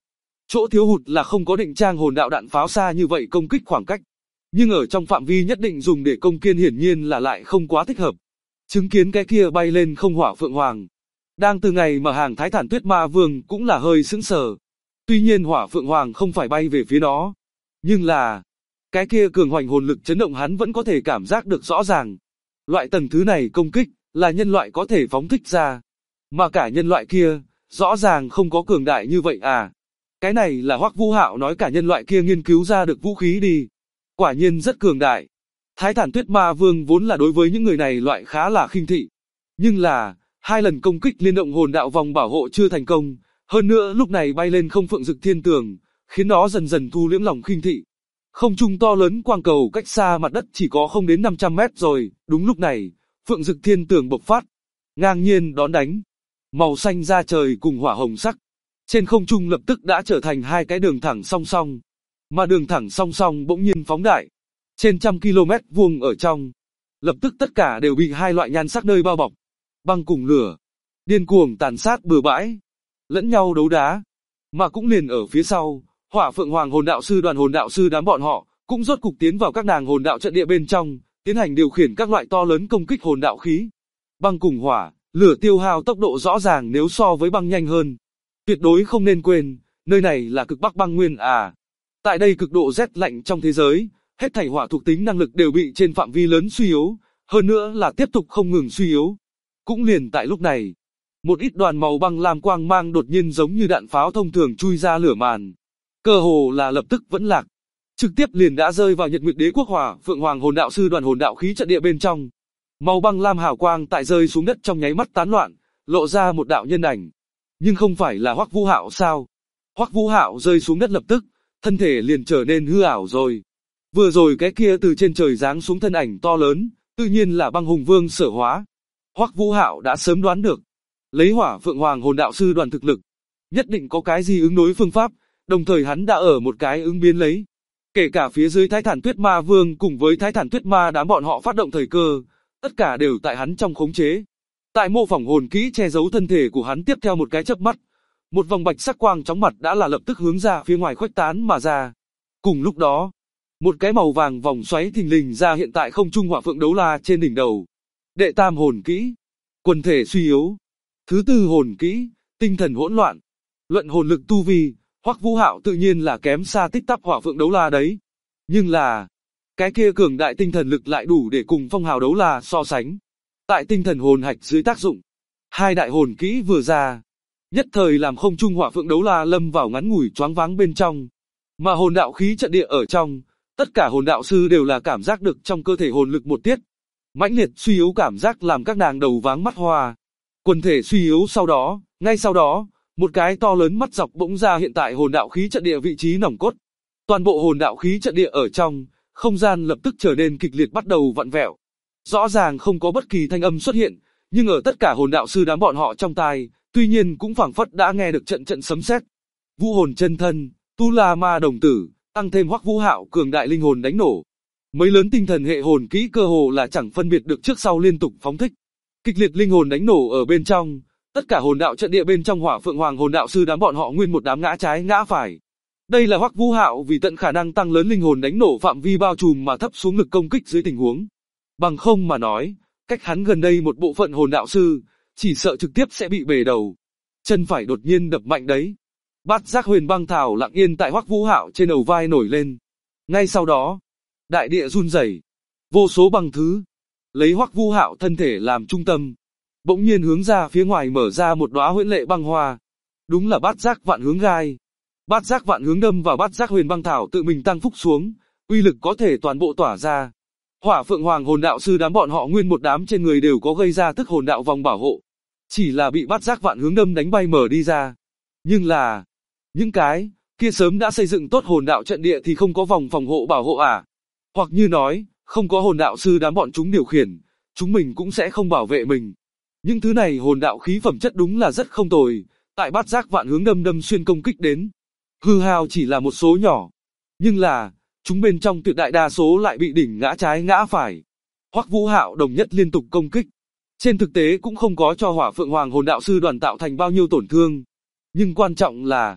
Chỗ thiếu hụt là không có định trang hồn đạo đạn pháo xa như vậy công kích khoảng cách. Nhưng ở trong phạm vi nhất định dùng để công kiên hiển nhiên là lại không quá thích hợp. Chứng kiến cái kia bay lên không Hỏa Phượng Hoàng. Đang từ ngày mà hàng Thái Thản Tuyết Ma Vương cũng là hơi sững sờ. Tuy nhiên Hỏa Phượng Hoàng không phải bay về phía nó. Nhưng là, cái kia cường hoành hồn lực chấn động hắn vẫn có thể cảm giác được rõ ràng. Loại tầng thứ này công kích, là nhân loại có thể phóng thích ra. Mà cả nhân loại kia, rõ ràng không có cường đại như vậy à. Cái này là Hoắc Vũ Hạo nói cả nhân loại kia nghiên cứu ra được vũ khí đi. Quả nhiên rất cường đại. Thái Thản Tuyết Ma Vương vốn là đối với những người này loại khá là khinh thị. Nhưng là, 2 lần công kích liên động hồn đạo vòng bảo hộ chưa thành công. Hơn nữa lúc này bay lên không Phượng Dực Thiên Tường, khiến nó dần dần thu liễm lòng khinh thị. Không trung to lớn quang cầu cách xa mặt đất chỉ có không đến 500 mét rồi. Đúng lúc này, Phượng Dực Thiên Tường bộc phát. Ngang nhiên đón đánh. Màu xanh da trời cùng hỏa hồng sắc. Trên không trung lập tức đã trở thành 2 cái đường thẳng song song. Mà đường thẳng song song bỗng nhiên phóng đại. Trên 100 km vuông ở trong. Lập tức tất cả đều bị 2 loại nhan sắc nơi bao bọc. Băng cùng lửa. Điên cuồng tàn sát bừa bãi. Lẫn nhau đấu đá. Mà cũng liền ở phía sau, Hỏa Phượng Hoàng hồn đạo sư đoàn hồn đạo sư đám bọn họ, cũng rốt cục tiến vào các nàng hồn đạo trận địa bên trong, tiến hành điều khiển các loại to lớn công kích hồn đạo khí. Băng cùng hỏa, lửa tiêu hao tốc độ rõ ràng nếu so với băng nhanh hơn. Tuyệt đối không nên quên, nơi này là cực Bắc băng nguyên à. Tại đây cực độ rét lạnh trong thế giới, hết thảy hỏa thuộc tính năng lực đều bị trên phạm vi lớn suy yếu, hơn nữa là tiếp tục không ngừng suy yếu. Cũng liền tại lúc này, một ít đoàn màu băng lam quang mang đột nhiên giống như đạn pháo thông thường chui ra lửa màn. Cơ hồ là lập tức vẫn lạc. Trực tiếp liền đã rơi vào Nhật Nguyệt Đế quốc Hỏa Phượng Hoàng hồn đạo sư đoàn hồn đạo khí trận địa bên trong. Màu băng lam hào quang tại rơi xuống đất trong nháy mắt tán loạn, lộ ra một đạo nhân ảnh. Nhưng không phải là Hoắc Vũ Hạo sao? Hoắc Vũ Hạo rơi xuống đất lập tức, thân thể liền trở nên hư ảo rồi. Vừa rồi cái kia từ trên trời giáng xuống thân ảnh to lớn, tự nhiên là Băng Hùng Vương Sở Hóa. Hoắc Vũ Hạo đã sớm đoán được, lấy Hỏa Phượng Hoàng hồn đạo sư đoàn thực lực, nhất định có cái gì ứng đối phương pháp, đồng thời hắn đã ở một cái ứng biến lấy. Kể cả phía dưới Thái Thản Tuyết Ma Vương cùng với Thái Thản Tuyết Ma đám bọn họ phát động thời cơ, tất cả đều tại hắn trong khống chế. Tại mô phỏng hồn kỹ che giấu thân thể của hắn tiếp theo một cái chớp mắt, một vòng bạch sắc quang chóng mặt đã là lập tức hướng ra phía ngoài khuếch tán mà ra. Cùng lúc đó, một cái màu vàng vòng xoáy thình lình ra hiện tại không trung Hỏa Phượng Đấu La trên đỉnh đầu. Đệ tam hồn kỹ, quần thể suy yếu. Thứ tư hồn kỹ, tinh thần hỗn loạn. Luận hồn lực tu vi, Hoắc Vũ Hạo tự nhiên là kém xa tích tắp Hỏa Phượng Đấu La đấy. Nhưng là, cái kia cường đại tinh thần lực lại đủ để cùng Phong Hào Đấu La so sánh. Tại tinh thần hồn hạch dưới tác dụng, 2 đại hồn kỹ vừa ra, nhất thời làm không trung Hỏa Phượng Đấu La lâm vào ngắn ngủi choáng váng bên trong. Mà hồn đạo khí trận địa ở trong, tất cả hồn đạo sư đều là cảm giác được trong cơ thể hồn lực một tiết. Mãnh liệt suy yếu cảm giác làm các nàng đầu váng mắt hoa. Quần thể suy yếu sau đó, ngay sau đó, một cái to lớn mắt dọc bỗng ra hiện tại hồn đạo khí trận địa vị trí nòng cốt. Toàn bộ hồn đạo khí trận địa ở trong, không gian lập tức trở nên kịch liệt bắt đầu vặn vẹo. Rõ ràng không có bất kỳ thanh âm xuất hiện, nhưng ở tất cả hồn đạo sư đám bọn họ trong tai, tuy nhiên cũng phảng phất đã nghe được trận trận sấm sét. Vũ hồn chân thân, Tu La Ma đồng tử, tăng thêm Hoắc Vũ Hạo cường đại linh hồn đánh nổ. Mấy lớn tinh thần hệ hồn kỹ cơ hồ là chẳng phân biệt được trước sau liên tục phóng thích. Kịch liệt linh hồn đánh nổ ở bên trong, tất cả hồn đạo trận địa bên trong Hỏa Phượng Hoàng hồn đạo sư đám bọn họ nguyên một đám ngã trái ngã phải. Đây là Hoắc Vũ Hạo vì tận khả năng tăng lớn linh hồn đánh nổ phạm vi bao trùm mà thấp xuống lực công kích dưới tình huống. Bằng không mà nói, cách hắn gần đây một bộ phận hồn đạo sư, chỉ sợ trực tiếp sẽ bị bể đầu. Chân phải đột nhiên đập mạnh đấy. Bát giác huyền băng thảo lặng yên tại Hoắc Vũ Hạo trên đầu vai nổi lên. Ngay sau đó, đại địa run rẩy, vô số băng thứ, lấy Hoắc Vũ Hạo thân thể làm trung tâm, bỗng nhiên hướng ra phía ngoài mở ra một đóa huyễn lệ băng hoa. Đúng là bát giác vạn hướng gai. Bát giác vạn hướng đâm vào bát giác huyền băng thảo tự mình tăng phúc xuống, uy lực có thể toàn bộ tỏa ra. Hỏa Phượng Hoàng hồn đạo sư đám bọn họ nguyên một đám trên người đều có gây ra thức hồn đạo vòng bảo hộ, chỉ là bị bát giác vạn hướng đâm đánh bay mở đi ra. Nhưng là, những cái kia sớm đã xây dựng tốt hồn đạo trận địa thì không có vòng phòng hộ bảo hộ à? Hoặc như nói, không có hồn đạo sư đám bọn chúng điều khiển, chúng mình cũng sẽ không bảo vệ mình. Những thứ này hồn đạo khí phẩm chất đúng là rất không tồi, tại bát giác vạn hướng đâm xuyên công kích đến. Hư hao chỉ là một số nhỏ, nhưng là, chúng bên trong tuyệt đại đa số lại bị đỉnh ngã trái ngã phải. Hoắc Vũ Hạo đồng nhất liên tục công kích. Trên thực tế cũng không có cho Hỏa Phượng Hoàng hồn đạo sư đoàn tạo thành bao nhiêu tổn thương. Nhưng quan trọng là,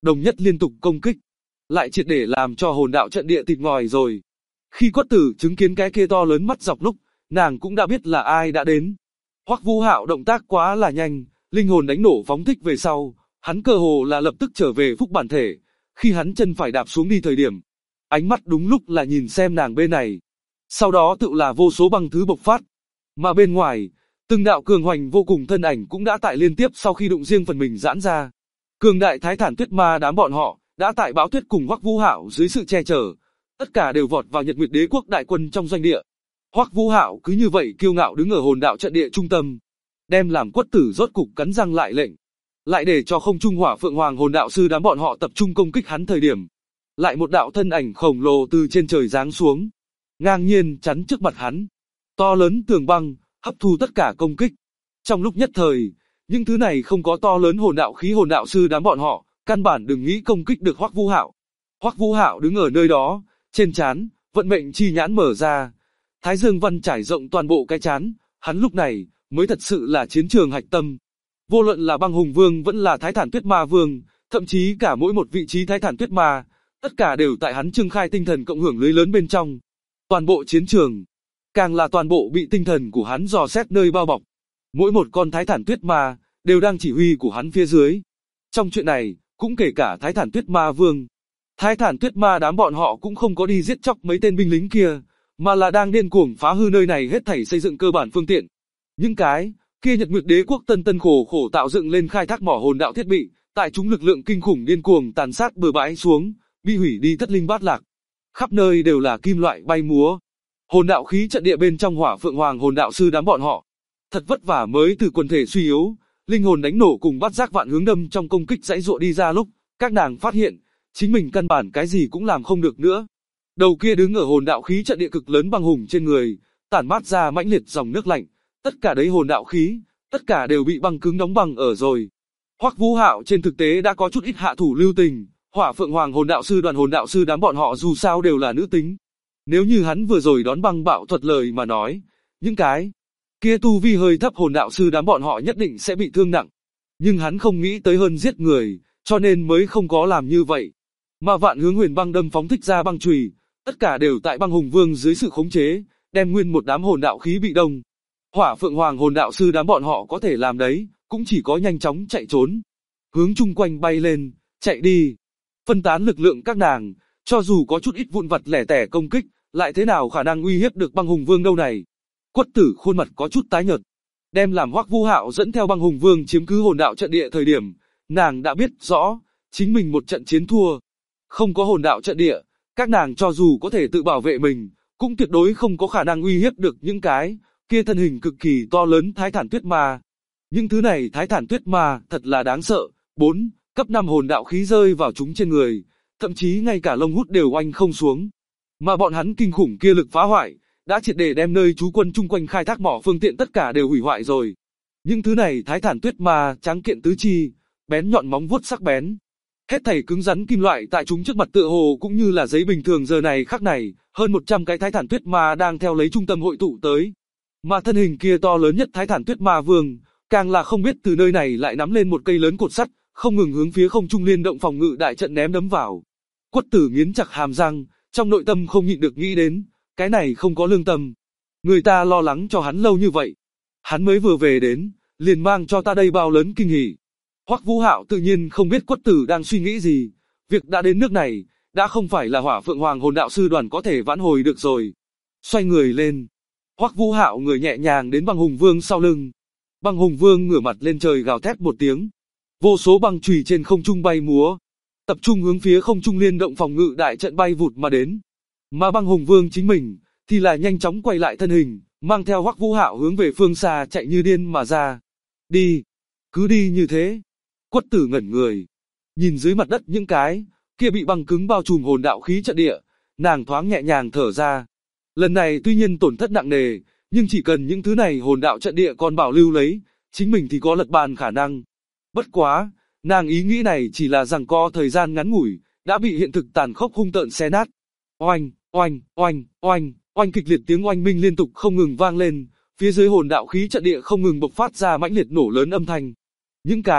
đồng nhất liên tục công kích, lại triệt để làm cho hồn đạo trận địa tịt ngòi rồi. Khi Quất Tử chứng kiến cái kia to lớn mắt dọc lúc, nàng cũng đã biết là ai đã đến. Hoắc Vũ Hạo động tác quá là nhanh, linh hồn đánh nổ phóng thích về sau, hắn cơ hồ là lập tức trở về phúc bản thể. Khi hắn chân phải đạp xuống đi thời điểm, ánh mắt đúng lúc là nhìn xem nàng bên này. Sau đó tự là vô số băng thứ bộc phát. Mà bên ngoài, từng đạo cường hoành vô cùng thân ảnh cũng đã tại liên tiếp sau khi đụng riêng phần mình giãn ra. Cường đại Thái Thản Tuyết Ma đám bọn họ, đã tại Bão Tuyết cùng Hoắc Vũ Hạo dưới sự che chở, tất cả đều vọt vào Nhật Nguyệt Đế quốc đại quân trong doanh địa. Hoắc Vũ Hạo cứ như vậy kiêu ngạo đứng ở hồn đạo trận địa trung tâm, đem làm Quất Tử rốt cục cắn răng lại lệnh, lại để cho không trung Hỏa Phượng Hoàng hồn đạo sư đám bọn họ tập trung công kích hắn thời điểm, lại một đạo thân ảnh khổng lồ từ trên trời giáng xuống, ngang nhiên chắn trước mặt hắn. To lớn tường băng, hấp thu tất cả công kích. Trong lúc nhất thời, những thứ này không có to lớn hồn đạo khí hồn đạo sư đám bọn họ, căn bản đừng nghĩ công kích được Hoắc Vũ Hạo. Hoắc Vũ Hạo đứng ở nơi đó, trên trán, vận mệnh chi nhãn mở ra, Thái Dương văn trải rộng toàn bộ cái trán, hắn lúc này mới thật sự là chiến trường hạch tâm. Vô luận là Băng Hùng Vương vẫn là Thái Thản Tuyết Ma Vương, thậm chí cả mỗi một vị trí Thái Thản Tuyết Ma, tất cả đều tại hắn trưng khai tinh thần cộng hưởng lưới lớn bên trong. Toàn bộ chiến trường, càng là toàn bộ bị tinh thần của hắn dò xét nơi bao bọc. Mỗi một con Thái Thản Tuyết Ma đều đang chỉ huy của hắn phía dưới. Trong chuyện này, cũng kể cả Thái Thản Tuyết Ma Vương. Thái Thản Tuyết Ma đám bọn họ cũng không có đi giết chóc mấy tên binh lính kia, mà là đang điên cuồng phá hư nơi này hết thảy xây dựng cơ bản phương tiện. Những cái kia Nhật Nguyệt Đế quốc tân khổ khổ tạo dựng lên khai thác mỏ hồn đạo thiết bị, tại chúng lực lượng kinh khủng điên cuồng tàn sát bừa bãi xuống, bị hủy đi thất linh bát lạc. Khắp nơi đều là kim loại bay múa. Hồn đạo khí trận địa bên trong Hỏa Phượng Hoàng hồn đạo sư đám bọn họ, thật vất vả mới từ quần thể suy yếu, linh hồn đánh nổ cùng bát giác vạn hướng đâm trong công kích dãy dụa đi ra lúc, các nàng phát hiện, chính mình căn bản cái gì cũng làm không được nữa. Đầu kia đứng ở hồn đạo khí trận địa cực lớn băng hùng trên người, tản mát ra mãnh liệt dòng nước lạnh, tất cả đấy hồn đạo khí, tất cả đều bị băng cứng đóng băng ở rồi. Hoắc Vũ Hạo trên thực tế đã có chút ít hạ thủ lưu tình, Hỏa Phượng Hoàng hồn đạo sư đoàn hồn đạo sư đám bọn họ dù sao đều là nữ tính. Nếu như hắn vừa rồi đón băng bạo thuật lời mà nói, những cái kia tu vi hơi thấp hồn đạo sư đám bọn họ nhất định sẽ bị thương nặng. Nhưng hắn không nghĩ tới hơn giết người, cho nên mới không có làm như vậy. Mà Vạn Hướng Huyền Băng đâm phóng thích ra băng chùy, tất cả đều tại Băng Hùng Vương dưới sự khống chế, đem nguyên một đám hồn đạo khí bị đông. Hỏa Phượng Hoàng hồn đạo sư đám bọn họ có thể làm đấy, cũng chỉ có nhanh chóng chạy trốn, hướng chung quanh bay lên, chạy đi, phân tán lực lượng các nàng, cho dù có chút ít vụn vặt lẻ tẻ công kích, lại thế nào khả năng uy hiếp được Băng Hùng Vương đâu này. Quất Tử khuôn mặt có chút tái nhợt, đem làm Hoắc Vũ Hạo dẫn theo Băng Hùng Vương chiếm cứ hồn đạo trận địa thời điểm, nàng đã biết rõ, chính mình một trận chiến thua. Không có hồn đạo trận địa, các nàng cho dù có thể tự bảo vệ mình, cũng tuyệt đối không có khả năng uy hiếp được những cái kia thân hình cực kỳ to lớn Thái Thản Tuyết Ma. Những thứ này Thái Thản Tuyết Ma thật là đáng sợ, 4 cấp 5 hồn đạo khí rơi vào chúng trên người, thậm chí ngay cả lông hút đều oanh không xuống. Mà bọn hắn kinh khủng kia lực phá hoại, đã triệt để đem nơi trú quân chung quanh khai thác mỏ phương tiện tất cả đều hủy hoại rồi. Những thứ này Thái Thản Tuyết Ma tráng kiện tứ chi, bén nhọn móng vuốt sắc bén. Hết thảy cứng rắn kim loại tại chúng trước mặt tựa hồ cũng như là giấy bình thường giờ này khắc này, hơn 100 cái Thái Thản Tuyết Ma đang theo lấy trung tâm hội tụ tới. Mà thân hình kia to lớn nhất Thái Thản Tuyết Ma Vương, càng là không biết từ nơi này lại nắm lên một cây lớn cột sắt, không ngừng hướng phía không trung liên động phòng ngự đại trận ném đấm vào. Quất Tử nghiến chặt hàm răng, trong nội tâm không nhịn được nghĩ đến, cái này không có lương tâm. Người ta lo lắng cho hắn lâu như vậy, hắn mới vừa về đến, liền mang cho ta đây bao lớn kinh hỉ. Hoắc Vũ Hạo tự nhiên không biết Quất Tử đang suy nghĩ gì, việc đã đến nước này, đã không phải là Hỏa Phượng Hoàng hồn đạo sư đoàn có thể vãn hồi được rồi. Xoay người lên, Hoắc Vũ Hạo người nhẹ nhàng đến Băng Hùng Vương sau lưng. Băng Hùng Vương ngửa mặt lên trời gào thét một tiếng, vô số băng chùy trên không trung bay múa, tập trung hướng phía không trung liên động phòng ngự đại trận bay vụt mà đến. Mà Băng Hùng Vương chính mình thì là nhanh chóng quay lại thân hình, mang theo Hoắc Vũ Hạo hướng về phương xa chạy như điên mà ra. Đi, cứ đi như thế. Quất Tử ngẩn người, nhìn dưới mặt đất những cái kia bị băng cứng bao trùm hồn đạo khí trận địa, nàng thoáng nhẹ nhàng thở ra. Lần này tuy nhiên tổn thất nặng nề, nhưng chỉ cần những thứ này hồn đạo trận địa còn bảo lưu lấy, chính mình thì có lật bàn khả năng. Bất quá, nàng ý nghĩ này chỉ là rằng co thời gian ngắn ngủi, đã bị hiện thực tàn khốc hung tợn xé nát. Oanh, oanh, oanh, oanh, oanh, kịch liệt tiếng oanh minh liên tục không ngừng vang lên, phía dưới hồn đạo khí trận địa không ngừng bộc phát ra mãnh liệt nổ lớn âm thanh. Những cái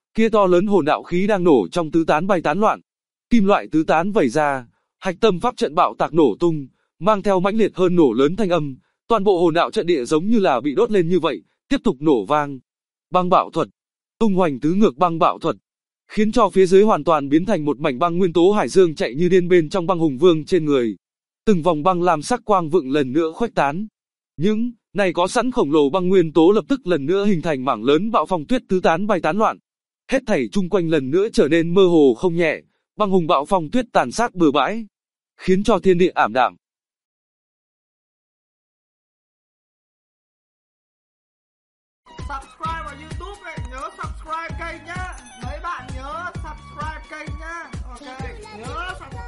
Kia to lớn hồn đạo khí đang nổ trong tứ tán bay tán loạn. Kim loại tứ tán vẩy ra, hạch tâm pháp trận bạo tạc nổ tung, mang theo mãnh liệt hơn nổ lớn thanh âm, toàn bộ hồn đạo trận địa giống như là bị đốt lên như vậy, tiếp tục nổ vang. Băng bạo thuật, tung hoành tứ ngược băng bạo thuật, khiến cho phía dưới hoàn toàn biến thành một mảnh băng nguyên tố hải dương chạy như điên bên trong băng hùng vương trên người. Từng vòng băng làm sắc quang vựng lần nữa khuếch tán. Những này có sẵn khổng lồ băng nguyên tố lập tức lần nữa hình thành mảng lớn bạo phong tuyết tứ tán bay tán loạn. Hết thảy chung quanh lần nữa trở nên mơ hồ không nhẹ, băng hùng bạo phong tuyết tàn sát bừa bãi, khiến cho thiên địa ảm đạm. Subscribe vào YouTube này, nhớ subscribe kênh nhá. Mấy bạn nhớ subscribe kênh nhá. Ok, nhớ subscribe.